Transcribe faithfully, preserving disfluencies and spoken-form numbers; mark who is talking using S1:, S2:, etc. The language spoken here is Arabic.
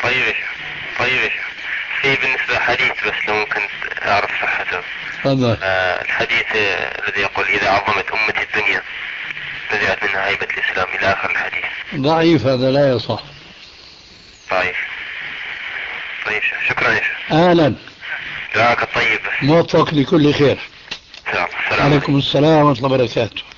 S1: طيب يا شيخ. طيب يا شيخ. في بالنسبة حديث بس لو ممكن أعرف صحته.
S2: تفضل.
S1: آه الحديث آه الذي يقول إذا عظمت أمتي الدنيا نزعت منها هيبة الإسلام إلى آخر الحديث.
S2: ضعيف هذا، لا يصح.
S1: طيب. طيب شيخ. شكرا يا شيخ.
S2: أهلا.
S1: دعاك الطيب.
S2: موفق لكل خير.
S1: السلام عليكم.
S2: عليكم السلام ورحمة الله وبركاته.